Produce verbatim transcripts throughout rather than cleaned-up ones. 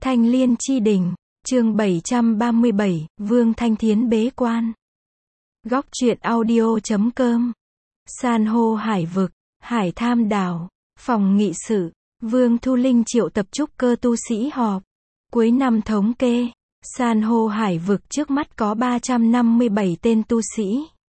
Thanh Liên chi đỉnh, chương bảy trăm ba mươi bảy, Vương Thanh Thiến bế quan. Góc truyện audio chấm com. San hô hải vực, hải tham đảo, phòng nghị sự, Vương Thu Linh triệu tập trúc cơ tu sĩ họp. Cuối năm thống kê, san hô hải vực trước mắt có ba trăm năm mươi bảy tên tu sĩ.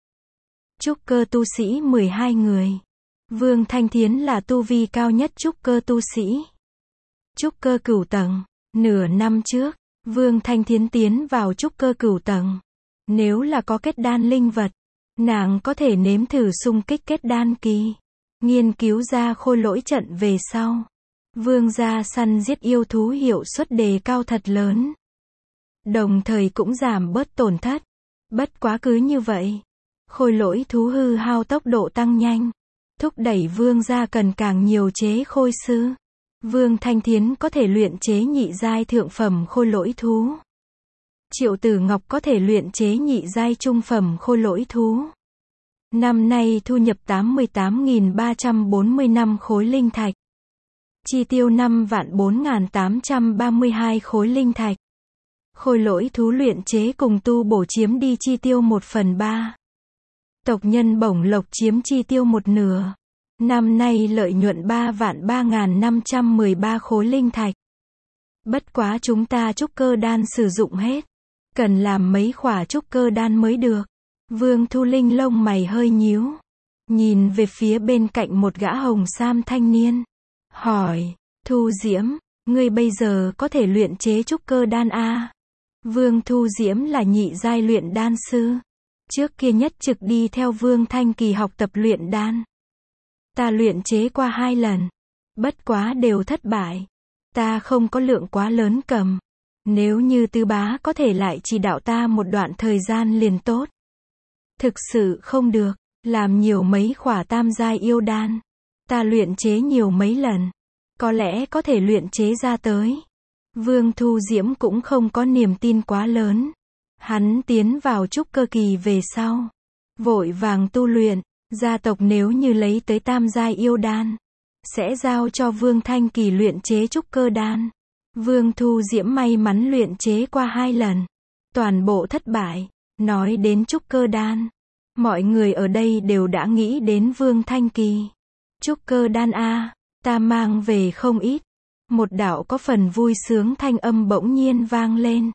Trúc cơ tu sĩ mười hai người. Vương Thanh Thiến là tu vi cao nhất trúc cơ tu sĩ. Trúc cơ cửu tầng. Nửa năm trước, Vương Thanh Thiến tiến vào trúc cơ cửu tầng. Nếu là có kết đan linh vật, nàng có thể nếm thử xung kích kết đan kỳ. Nghiên cứu ra khôi lỗi trận về sau. Vương gia săn giết yêu thú hiệu suất đề cao thật lớn. Đồng thời cũng giảm bớt tổn thất. Bất quá cứ như vậy, khôi lỗi thú hư hao tốc độ tăng nhanh. Thúc đẩy vương gia cần càng nhiều chế khôi sư. Vương Thanh Thiến có thể luyện chế nhị giai thượng phẩm khôi lỗi thú. Triệu Tử Ngọc có thể luyện chế nhị giai trung phẩm khôi lỗi thú. Năm nay thu nhập tám mươi tám nghìn ba trăm bốn mươi lăm khối linh thạch. Chi tiêu năm vạn bốn nghìn tám trăm ba mươi hai khối linh thạch. Khôi lỗi thú luyện chế cùng tu bổ chiếm đi chi tiêu một phần ba. Tộc nhân bổng lộc chiếm chi tiêu một nửa. Năm nay lợi nhuận ba vạn ba nghìn năm trăm mười ba khối linh thạch. Bất quá chúng ta trúc cơ đan sử dụng hết. Cần làm mấy khỏa trúc cơ đan mới được. Vương Thu Linh lông mày hơi nhíu. Nhìn về phía bên cạnh một gã hồng sam thanh niên. Hỏi, Thu Diễm, ngươi bây giờ có thể luyện chế trúc cơ đan a? Vương Thu Diễm là nhị giai luyện đan sư. Trước kia nhất trực đi theo Vương Thanh Kỳ học tập luyện đan. Ta luyện chế qua hai lần. Bất quá đều thất bại. Ta không có lượng quá lớn cầm. Nếu như Tư Bá có thể lại chỉ đạo ta một đoạn thời gian liền tốt. Thực sự không được. Làm nhiều mấy khỏa tam giai yêu đan. Ta luyện chế nhiều mấy lần. Có lẽ có thể luyện chế ra tới. Vương Thu Diễm cũng không có niềm tin quá lớn. Hắn tiến vào trúc cơ kỳ về sau. Vội vàng tu luyện. Gia tộc nếu như lấy tới tam giai yêu đan, sẽ giao cho Vương Thanh Kỳ luyện chế trúc cơ đan. Vương Thu Diễm may mắn luyện chế qua hai lần. Toàn bộ thất bại. Nói đến trúc cơ đan, mọi người ở đây đều đã nghĩ đến Vương Thanh Kỳ. Trúc cơ đan a, ta mang về không ít. Một đạo có phần vui sướng thanh âm bỗng nhiên vang lên.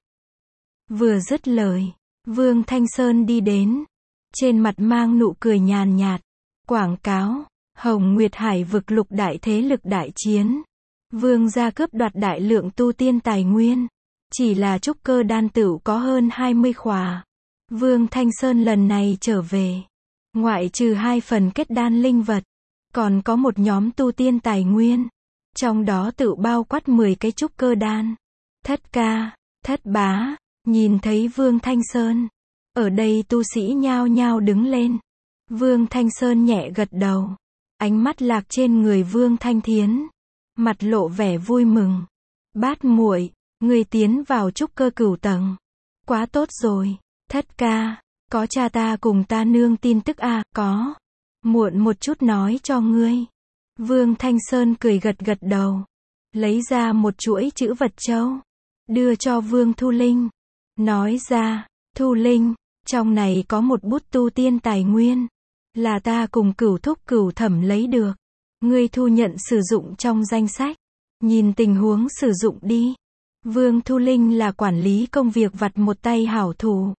Vừa dứt lời, Vương Thanh Sơn đi đến. Trên mặt mang nụ cười nhàn nhạt. Quảng cáo, Hồng Nguyệt Hải vực lục đại thế lực đại chiến. Vương gia cướp đoạt đại lượng tu tiên tài nguyên. Chỉ là trúc cơ đan tửu có hơn hai mươi khỏa. Vương Thanh Sơn lần này trở về. Ngoại trừ hai phần kết đan linh vật. Còn có một nhóm tu tiên tài nguyên. Trong đó tửu bao quát mười cái trúc cơ đan. Thất ca, thất bá, nhìn thấy Vương Thanh Sơn. Ở đây tu sĩ nhao nhao đứng lên. Vương Thanh Sơn nhẹ gật đầu. Ánh mắt lạc trên người Vương Thanh Thiến. Mặt lộ vẻ vui mừng. Bát muội, người tiến vào trúc cơ cửu tầng. Quá tốt rồi. Thất ca, có cha ta cùng ta nương tin tức à? Có. Muộn một chút nói cho ngươi. Vương Thanh Sơn cười gật gật đầu. Lấy ra một chuỗi chữ vật châu. Đưa cho Vương Thu Linh. Nói ra, Thu Linh, trong này có một bút tu tiên tài nguyên. Là ta cùng cửu thúc cửu thẩm lấy được. Ngươi thu nhận sử dụng trong danh sách. Nhìn tình huống sử dụng đi. Vương Thu Linh là quản lý công việc vặt một tay hảo thủ.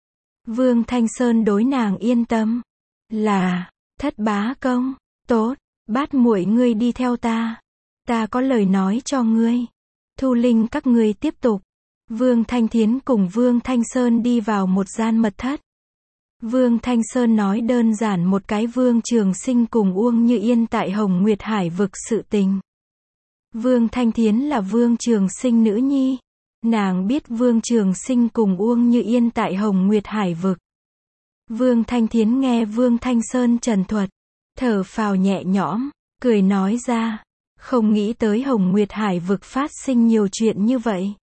Vương Thanh Sơn đối nàng yên tâm. Là, thất bá công, tốt, bát muội ngươi đi theo ta. Ta có lời nói cho ngươi. Thu Linh các ngươi tiếp tục. Vương Thanh Thiến cùng Vương Thanh Sơn đi vào một gian mật thất. Vương Thanh Sơn nói đơn giản một cái Vương Trường Sinh cùng Uông Như Yên tại Hồng Nguyệt Hải vực sự tình. Vương Thanh Thiến là Vương Trường Sinh nữ nhi. Nàng biết Vương Trường Sinh cùng Uông Như Yên tại Hồng Nguyệt Hải vực. Vương Thanh Thiến nghe Vương Thanh Sơn trần thuật. Thở phào nhẹ nhõm, cười nói ra. Không nghĩ tới Hồng Nguyệt Hải vực phát sinh nhiều chuyện như vậy.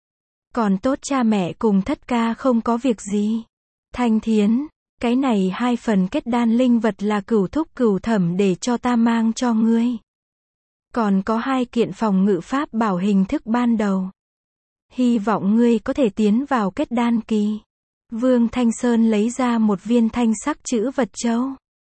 Còn tốt cha mẹ cùng thất ca không có việc gì. Thanh Thiến, cái này hai phần kết đan linh vật là cửu thúc cửu thẩm để cho ta mang cho ngươi. Còn có hai kiện phòng ngự pháp bảo hình thức ban đầu. Hy vọng ngươi có thể tiến vào kết đan kỳ. Vương Thanh Sơn lấy ra một viên thanh sắc chữ vật châu.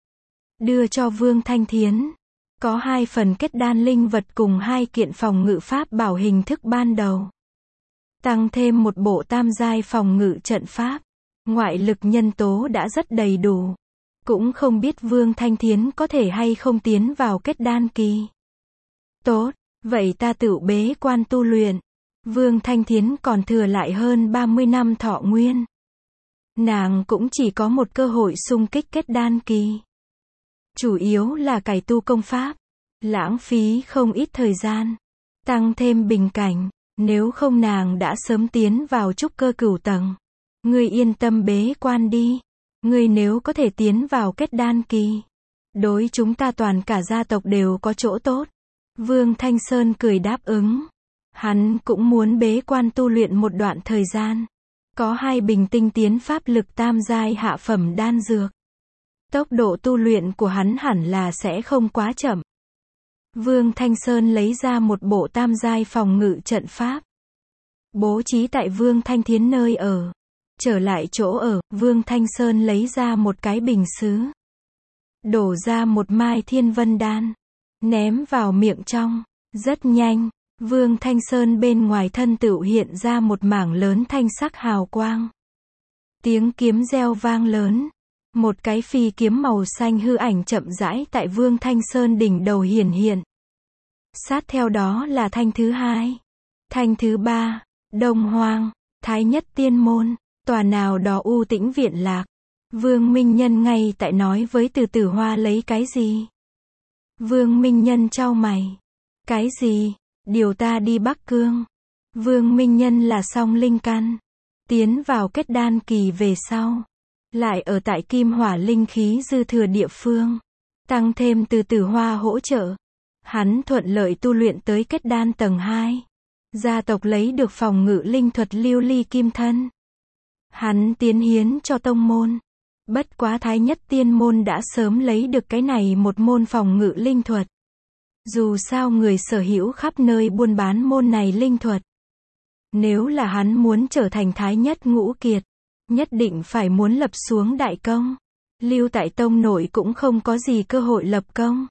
Đưa cho Vương Thanh Thiến. Có hai phần kết đan linh vật cùng hai kiện phòng ngự pháp bảo hình thức ban đầu. Tăng thêm một bộ tam giai phòng ngự trận pháp. Ngoại lực nhân tố đã rất đầy đủ. Cũng không biết Vương Thanh Thiến có thể hay không tiến vào kết đan kỳ. Tốt, vậy ta tự bế quan tu luyện. Vương Thanh Thiến còn thừa lại hơn ba mươi năm thọ nguyên. Nàng cũng chỉ có một cơ hội xung kích kết đan kỳ. Chủ yếu là cải tu công pháp. Lãng phí không ít thời gian. Tăng thêm bình cảnh. Nếu không nàng đã sớm tiến vào trúc cơ cửu tầng. Ngươi yên tâm bế quan đi. Ngươi nếu có thể tiến vào kết đan kỳ. Đối chúng ta toàn cả gia tộc đều có chỗ tốt. Vương Thanh Sơn cười đáp ứng. Hắn cũng muốn bế quan tu luyện một đoạn thời gian. Có hai bình tinh tiến pháp lực tam giai hạ phẩm đan dược. Tốc độ tu luyện của hắn hẳn là sẽ không quá chậm. Vương Thanh Sơn lấy ra một bộ tam giai phòng ngự trận pháp. Bố trí tại Vương Thanh Thiến nơi ở. Trở lại chỗ ở, Vương Thanh Sơn lấy ra một cái bình sứ. Đổ ra một mai thiên vân đan. Ném vào miệng trong. Rất nhanh, Vương Thanh Sơn bên ngoài thân tựu hiện ra một mảng lớn thanh sắc hào quang. Tiếng kiếm reo vang lớn. Một cái phi kiếm màu xanh hư ảnh chậm rãi tại Vương Thanh Sơn đỉnh đầu hiển hiện. Sát theo đó là thanh thứ hai. Thanh thứ ba, Đông Hoang, Thái Nhất Tiên Môn, tòa nào đó u tĩnh viện lạc. Vương Minh Nhân ngay tại nói với Từ Tử Hoa lấy cái gì. Vương Minh Nhân chau mày. Cái gì? Điều ta đi Bắc Cương. Vương Minh Nhân là song linh căn. Tiến vào kết đan kỳ về sau. Lại ở tại kim hỏa linh khí dư thừa địa phương. Tăng thêm Từ Tử Hoa hỗ trợ. Hắn thuận lợi tu luyện tới kết đan tầng hai. Gia tộc lấy được phòng ngự linh thuật lưu ly kim thân. Hắn tiến hiến cho tông môn. Bất quá Thái Nhất Tiên Môn đã sớm lấy được cái này một môn phòng ngự linh thuật. Dù sao người sở hữu khắp nơi buôn bán môn này linh thuật. Nếu là hắn muốn trở thành Thái Nhất Ngũ Kiệt, nhất định phải muốn lập xuống đại công. Lưu tại tông nội cũng không có gì cơ hội lập công.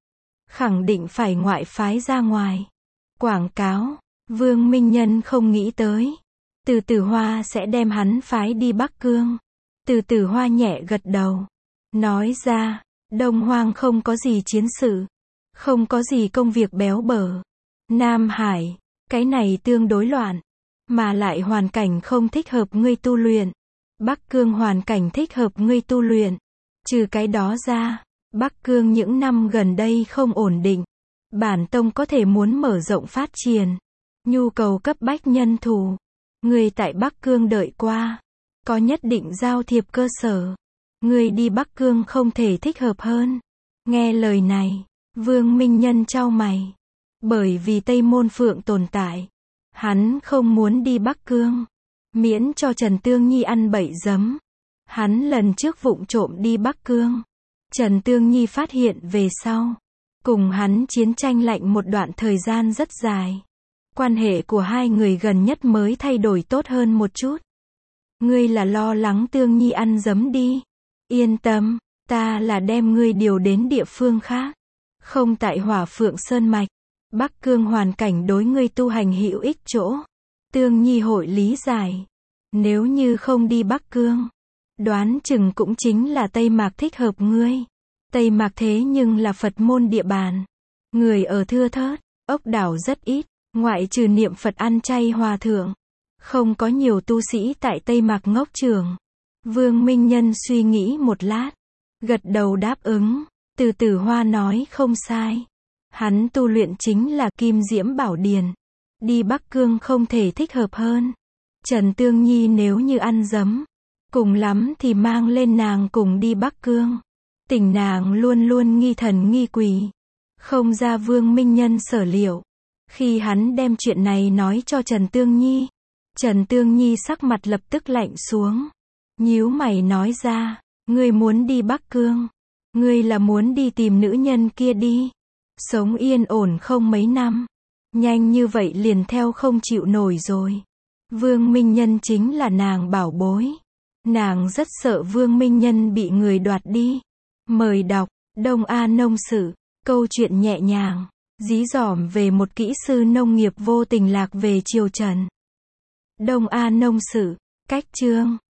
Khẳng định phải ngoại phái ra ngoài. Quảng cáo, Vương Minh Nhân không nghĩ tới. Từ Tử Hoa sẽ đem hắn phái đi Bắc Cương. Từ Tử Hoa nhẹ gật đầu. Nói ra, Đông Hoang không có gì chiến sự. Không có gì công việc béo bở. Nam Hải, cái này tương đối loạn. Mà lại hoàn cảnh không thích hợp ngươi tu luyện. Bắc Cương hoàn cảnh thích hợp ngươi tu luyện. Trừ cái đó ra, Bắc Cương những năm gần đây không ổn định. Bản tông có thể muốn mở rộng phát triển. Nhu cầu cấp bách nhân thủ. Ngươi tại Bắc Cương đợi qua. Có nhất định giao thiệp cơ sở. Ngươi đi Bắc Cương không thể thích hợp hơn. Nghe lời này, Vương Minh Nhân chau mày. Bởi vì Tây Môn Phượng tồn tại. Hắn không muốn đi Bắc Cương. Miễn cho Trần Tương Nhi ăn bậy giấm. Hắn lần trước vụng trộm đi Bắc Cương. Trần Tương Nhi phát hiện về sau. Cùng hắn chiến tranh lạnh một đoạn thời gian rất dài. Quan hệ của hai người gần nhất mới thay đổi tốt hơn một chút. Ngươi là lo lắng Tương Nhi ăn giấm đi. Yên tâm, ta là đem ngươi điều đến địa phương khác. Không tại Hỏa Phượng Sơn Mạch. Bắc Cương hoàn cảnh đối ngươi tu hành hữu ích chỗ. Tương Nhi hội lý giải. Nếu như không đi Bắc Cương, đoán chừng cũng chính là Tây Mạc thích hợp ngươi. Tây Mạc thế nhưng là Phật môn địa bàn. Người ở thưa thớt, ốc đảo rất ít, ngoại trừ niệm Phật ăn chay hòa thượng. Không có nhiều tu sĩ tại Tây Mạc ngốc trường. Vương Minh Nhân suy nghĩ một lát. Gật đầu đáp ứng. Từ Tử Hoa nói không sai. Hắn tu luyện chính là Kim Diễm Bảo Điền. Đi Bắc Cương không thể thích hợp hơn. Trần Tương Nhi nếu như ăn giấm, cùng lắm thì mang lên nàng cùng đi Bắc Cương. Tình nàng luôn luôn nghi thần nghi quỷ. Không ra Vương Minh Nhân sở liệu. Khi hắn đem chuyện này nói cho Trần Tương Nhi, Trần Tương Nhi sắc mặt lập tức lạnh xuống. Nhíu mày nói ra, ngươi muốn đi Bắc Cương. Ngươi là muốn đi tìm nữ nhân kia đi. Sống yên ổn không mấy năm. Nhanh như vậy liền theo không chịu nổi rồi. Vương Minh Nhân chính là nàng bảo bối. Nàng rất sợ Vương Minh Nhân bị người đoạt đi. Mời đọc, Đông A Nông Sự, câu chuyện nhẹ nhàng, dí dỏm về một kỹ sư nông nghiệp vô tình lạc về triều Trần. Đông A Nông Sự, cách chương